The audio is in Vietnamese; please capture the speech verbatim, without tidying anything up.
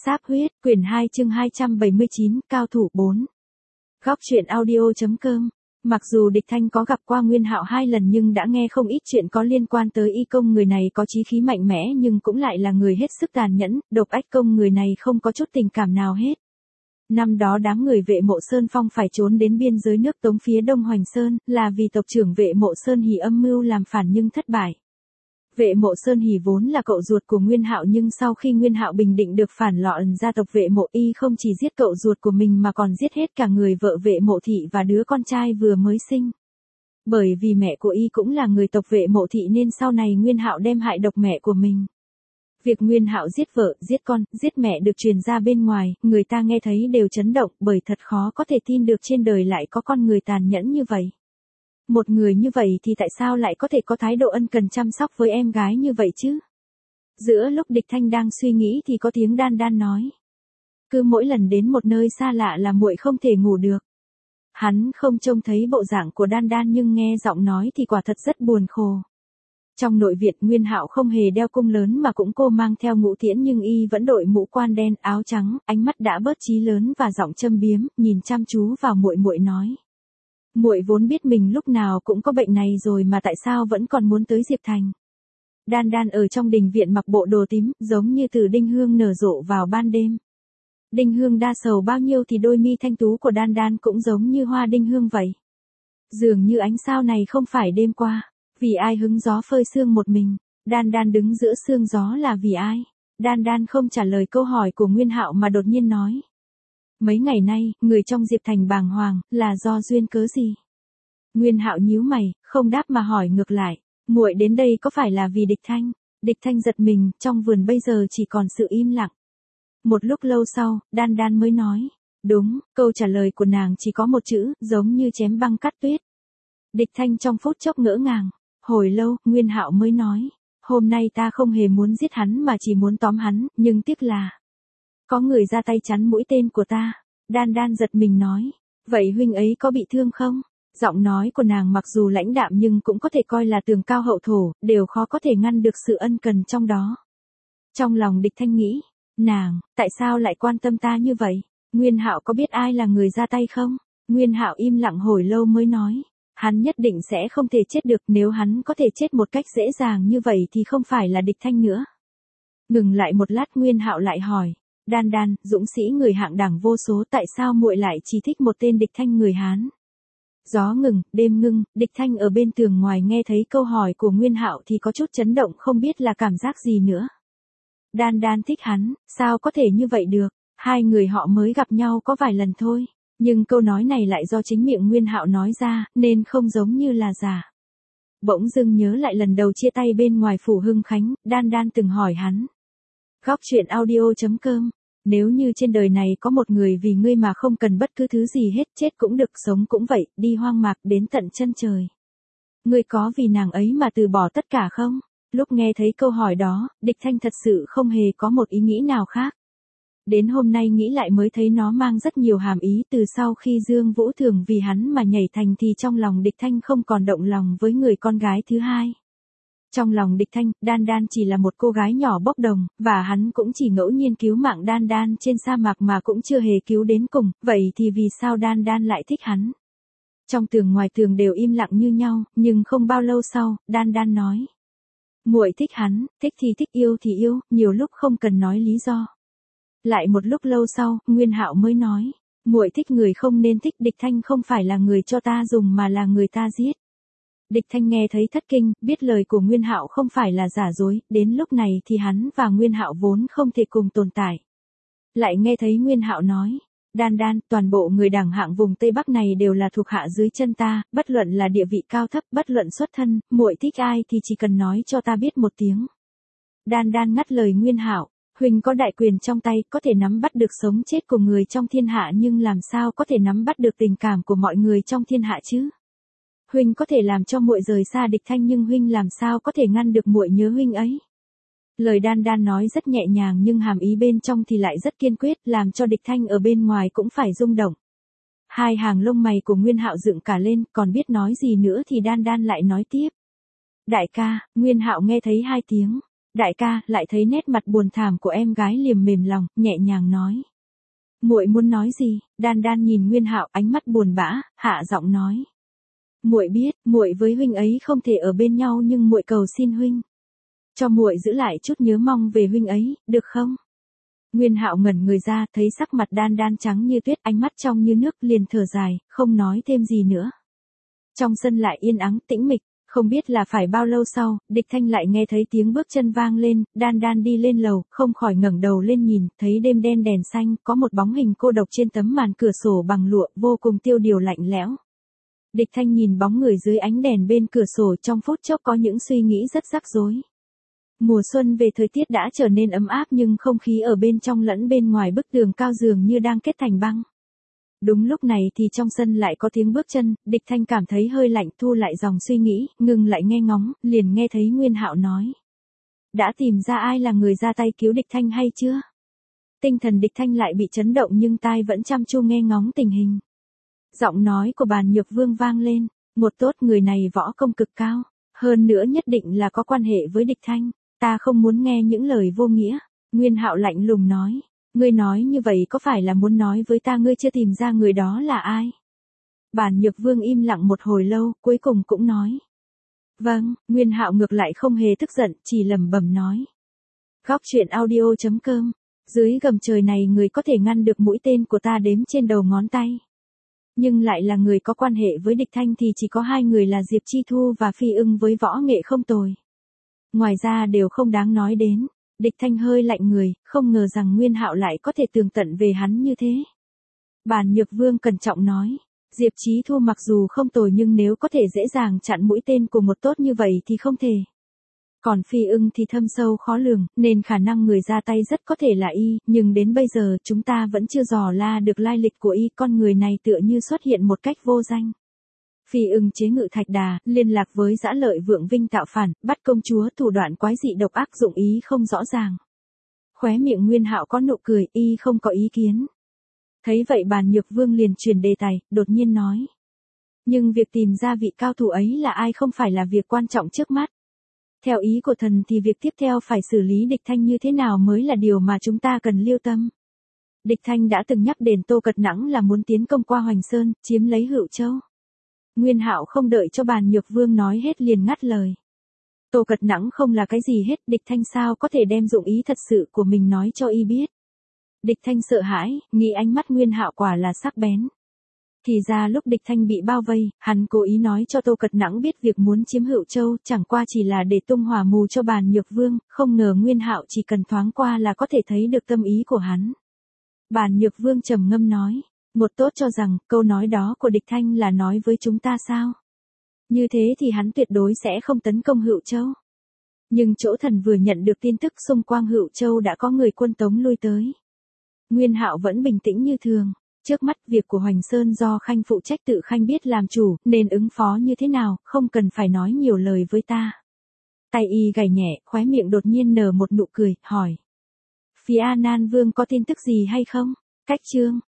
Sáp huyết, quyển hai chương hai trăm bảy mươi chín, cao thủ bốn. Góc truyện audio.com. Mặc dù Địch Thanh có gặp qua Nguyên Hạo hai lần nhưng đã nghe không ít chuyện có liên quan tới y công người này có chí khí mạnh mẽ nhưng cũng lại là người hết sức tàn nhẫn, độc ách công người này không có chút tình cảm nào hết. Năm đó đám người Vệ Mộ Sơn Phong phải trốn đến biên giới nước Tống phía đông Hoành Sơn, là vì tộc trưởng Vệ Mộ Sơn Hỉ âm mưu làm phản nhưng thất bại. Vệ Mộ Sơn Hỉ vốn là cậu ruột của Nguyên Hạo nhưng sau khi Nguyên Hạo bình định được phản loạn gia tộc Vệ Mộ, y không chỉ giết cậu ruột của mình mà còn giết hết cả người vợ Vệ Mộ Thị và đứa con trai vừa mới sinh. Bởi vì mẹ của y cũng là người tộc Vệ Mộ Thị nên sau này Nguyên Hạo đem hại độc mẹ của mình. Việc Nguyên Hạo giết vợ, giết con, giết mẹ được truyền ra bên ngoài, người ta nghe thấy đều chấn động bởi thật khó có thể tin được trên đời lại có con người tàn nhẫn như vậy. Một người như vậy thì tại sao lại có thể có thái độ ân cần chăm sóc với em gái như vậy chứ? Giữa lúc Địch Thanh đang suy nghĩ thì có tiếng Đan Đan nói. Cứ mỗi lần đến một nơi xa lạ là muội không thể ngủ được. Hắn không trông thấy bộ dạng của Đan Đan nhưng nghe giọng nói thì quả thật rất buồn khổ. Trong nội viện Nguyên Hạo không hề đeo cung lớn mà cũng cô mang theo ngũ tiễn nhưng y vẫn đội mũ quan đen áo trắng, ánh mắt đã bớt chí lớn và giọng châm biếm, nhìn chăm chú vào muội muội nói. Muội vốn biết mình lúc nào cũng có bệnh này rồi mà tại sao vẫn còn muốn tới Diệp Thành. Đan Đan ở trong đình viện mặc bộ đồ tím, giống như từ đinh hương nở rộ vào ban đêm. Đinh hương đa sầu bao nhiêu thì đôi mi thanh tú của Đan Đan cũng giống như hoa đinh hương vậy. Dường như ánh sao này không phải đêm qua, vì ai hứng gió phơi sương một mình. Đan Đan đứng giữa sương gió là vì ai? Đan Đan không trả lời câu hỏi của Nguyên Hạo mà đột nhiên nói. Mấy ngày nay, người trong Diệp Thành bàng hoàng, là do duyên cớ gì? Nguyên Hạo nhíu mày, không đáp mà hỏi ngược lại, muội đến đây có phải là vì Địch Thanh? Địch Thanh giật mình, trong vườn bây giờ chỉ còn sự im lặng. Một lúc lâu sau, Đan Đan mới nói, đúng, câu trả lời của nàng chỉ có một chữ, giống như chém băng cắt tuyết. Địch Thanh trong phút chốc ngỡ ngàng, hồi lâu, Nguyên Hạo mới nói, hôm nay ta không hề muốn giết hắn mà chỉ muốn tóm hắn, nhưng tiếc là có người ra tay chắn mũi tên của ta. Đan Đan giật mình nói, vậy huynh ấy có bị thương không? Giọng nói của nàng mặc dù lãnh đạm nhưng cũng có thể coi là tường cao hậu thổ, đều khó có thể ngăn được sự ân cần trong đó. Trong lòng Địch Thanh nghĩ, nàng, tại sao lại quan tâm ta như vậy? Nguyên Hạo có biết ai là người ra tay không? Nguyên Hạo im lặng hồi lâu mới nói, hắn nhất định sẽ không thể chết được, nếu hắn có thể chết một cách dễ dàng như vậy thì không phải là Địch Thanh nữa. Ngừng lại một lát Nguyên Hạo lại hỏi, Đan Đan, dũng sĩ người hạng đẳng vô số tại sao muội lại chỉ thích một tên Địch Thanh người Hán? Gió ngừng, đêm ngưng, Địch Thanh ở bên tường ngoài nghe thấy câu hỏi của Nguyên Hạo thì có chút chấn động không biết là cảm giác gì nữa. Đan Đan thích hắn, sao có thể như vậy được, hai người họ mới gặp nhau có vài lần thôi, nhưng câu nói này lại do chính miệng Nguyên Hạo nói ra, nên không giống như là giả. Bỗng dưng nhớ lại lần đầu chia tay bên ngoài phủ Hưng Khánh, Đan Đan từng hỏi hắn. Góc truyện audio.com. Nếu như trên đời này có một người vì ngươi mà không cần bất cứ thứ gì hết, chết cũng được sống cũng vậy, đi hoang mạc đến tận chân trời. Ngươi có vì nàng ấy mà từ bỏ tất cả không? Lúc nghe thấy câu hỏi đó, Địch Thanh thật sự không hề có một ý nghĩ nào khác. Đến hôm nay nghĩ lại mới thấy nó mang rất nhiều hàm ý, từ sau khi Dương Vũ Thường vì hắn mà nhảy thành thì trong lòng Địch Thanh không còn động lòng với người con gái thứ hai. Trong lòng Địch Thanh, Đan Đan chỉ là một cô gái nhỏ bốc đồng, và hắn cũng chỉ ngẫu nhiên cứu mạng Đan Đan trên sa mạc mà cũng chưa hề cứu đến cùng, vậy thì vì sao Đan Đan lại thích hắn? Trong tường ngoài tường đều im lặng như nhau, nhưng không bao lâu sau, Đan Đan nói. Muội thích hắn, thích thì thích, yêu thì yêu, nhiều lúc không cần nói lý do. Lại một lúc lâu sau, Nguyên Hạo mới nói, muội thích người không nên thích. Địch Thanh không phải là người cho ta dùng mà là người ta giết. Địch Thanh nghe thấy thất kinh, biết lời của Nguyên Hạo không phải là giả dối, đến lúc này thì hắn và Nguyên Hạo vốn không thể cùng tồn tại. Lại nghe thấy Nguyên Hạo nói, Đan Đan, toàn bộ người đẳng hạng vùng Tây Bắc này đều là thuộc hạ dưới chân ta, bất luận là địa vị cao thấp, bất luận xuất thân, muội thích ai thì chỉ cần nói cho ta biết một tiếng. Đan Đan ngắt lời Nguyên Hạo, huynh có đại quyền trong tay, có thể nắm bắt được sống chết của người trong thiên hạ nhưng làm sao có thể nắm bắt được tình cảm của mọi người trong thiên hạ chứ? Huynh có thể làm cho muội rời xa Địch Thanh nhưng huynh làm sao có thể ngăn được muội nhớ huynh ấy? Lời Đan Đan nói rất nhẹ nhàng nhưng hàm ý bên trong thì lại rất kiên quyết, làm cho Địch Thanh ở bên ngoài cũng phải rung động. Hai hàng lông mày của Nguyên Hạo dựng cả lên, còn biết nói gì nữa thì Đan Đan lại nói tiếp. Đại ca, Nguyên Hạo nghe thấy hai tiếng. Đại ca, lại thấy nét mặt buồn thảm của em gái liềm mềm lòng, nhẹ nhàng nói. Muội muốn nói gì? Đan Đan nhìn Nguyên Hạo, ánh mắt buồn bã, hạ giọng nói. Muội biết, muội với huynh ấy không thể ở bên nhau, nhưng muội cầu xin huynh cho muội giữ lại chút nhớ mong về huynh ấy, được không? Nguyên Hạo ngẩn người ra, thấy sắc mặt Đan Đan trắng như tuyết, ánh mắt trong như nước, liền thở dài, không nói thêm gì nữa. Trong sân lại yên ắng tĩnh mịch, không biết là phải bao lâu sau, Địch Thanh lại nghe thấy tiếng bước chân vang lên, Đan Đan đi lên lầu, không khỏi ngẩng đầu lên nhìn, thấy đêm đen đèn xanh, có một bóng hình cô độc trên tấm màn cửa sổ bằng lụa, vô cùng tiêu điều lạnh lẽo. Địch Thanh nhìn bóng người dưới ánh đèn bên cửa sổ, trong phút chốc có những suy nghĩ rất rắc rối. Mùa xuân về, thời tiết đã trở nên ấm áp, nhưng không khí ở bên trong lẫn bên ngoài bức tường cao dường như đang kết thành băng. Đúng lúc này thì trong sân lại có tiếng bước chân, Địch Thanh cảm thấy hơi lạnh, thu lại dòng suy nghĩ, ngừng lại nghe ngóng, liền nghe thấy Nguyên Hạo nói. Đã tìm ra ai là người ra tay cứu Địch Thanh hay chưa? Tinh thần Địch Thanh lại bị chấn động nhưng tai vẫn chăm chú nghe ngóng tình hình. Giọng nói của Bàn Nhược Vương vang lên, một tốt, người này võ công cực cao, hơn nữa nhất định là có quan hệ với Địch Thanh, ta không muốn nghe những lời vô nghĩa. Nguyên Hạo lạnh lùng nói. Ngươi nói như vậy có phải là muốn nói với ta ngươi chưa tìm ra người đó là ai? Bàn Nhược Vương im lặng một hồi lâu, cuối cùng cũng nói. Vâng, Nguyên Hạo ngược lại không hề tức giận, chỉ lẩm bẩm nói. Góc truyện audio chấm com, dưới gầm trời này người có thể ngăn được mũi tên của ta đếm trên đầu ngón tay. Nhưng lại là người có quan hệ với Địch Thanh thì chỉ có hai người là Diệp Chi Thu và Phi Ưng với võ nghệ không tồi. Ngoài ra đều không đáng nói đến. Địch Thanh hơi lạnh người, không ngờ rằng Nguyên Hạo lại có thể tường tận về hắn như thế. Bàn Nhược Vương cẩn trọng nói, Diệp Chí Thu mặc dù không tồi nhưng nếu có thể dễ dàng chặn mũi tên của một tốt như vậy thì không thể. Còn Phi Ưng thì thâm sâu khó lường, nên khả năng người ra tay rất có thể là y, nhưng đến bây giờ chúng ta vẫn chưa dò la được lai lịch của y, con người này tựa như xuất hiện một cách vô danh. Phi Ưng chế ngự Thạch Đà, liên lạc với Dã Lợi Vượng Vinh tạo phản, bắt công chúa, thủ đoạn quái dị độc ác, dụng ý không rõ ràng. Khóe miệng Nguyên Hạo có nụ cười, y không có ý kiến. Thấy vậy Bàn Nhược Vương liền chuyển đề tài, đột nhiên nói. Nhưng việc tìm ra vị cao thủ ấy là ai không phải là việc quan trọng trước mắt. Theo ý của thần thì việc tiếp theo phải xử lý Địch Thanh như thế nào mới là điều mà chúng ta cần lưu tâm. Địch Thanh đã từng nhắc đến Tô Cật Nẵng là muốn tiến công qua Hoành Sơn, chiếm lấy Hựu Châu. Nguyên Hạo không đợi cho Bàn Nhược Vương nói hết liền ngắt lời. Tô Cật Nẵng không là cái gì hết, Địch Thanh sao có thể đem dụng ý thật sự của mình nói cho y biết. Địch Thanh sợ hãi, nghĩ ánh mắt Nguyên Hạo quả là sắc bén. Thì ra lúc Địch Thanh bị bao vây, hắn cố ý nói cho Tô Cật Nẵng biết việc muốn chiếm Hựu Châu, chẳng qua chỉ là để tung hỏa mù cho Bàn Nhược Vương, không ngờ Nguyên Hạo chỉ cần thoáng qua là có thể thấy được tâm ý của hắn. Bàn Nhược Vương trầm ngâm nói. Một tốt cho rằng, câu nói đó của Địch Thanh là nói với chúng ta sao? Như thế thì hắn tuyệt đối sẽ không tấn công Hựu Châu. Nhưng chỗ thần vừa nhận được tin tức xung quanh Hựu Châu đã có người quân tống lui tới. Nguyên Hạo vẫn bình tĩnh như thường. Trước mắt việc của Hoành Sơn do Khanh phụ trách, tự Khanh biết làm chủ, nên ứng phó như thế nào, không cần phải nói nhiều lời với ta. Tay y gảy nhẹ, khóe miệng đột nhiên nở một nụ cười, hỏi. Phía A Nan Vương có tin tức gì hay không? Cách chương.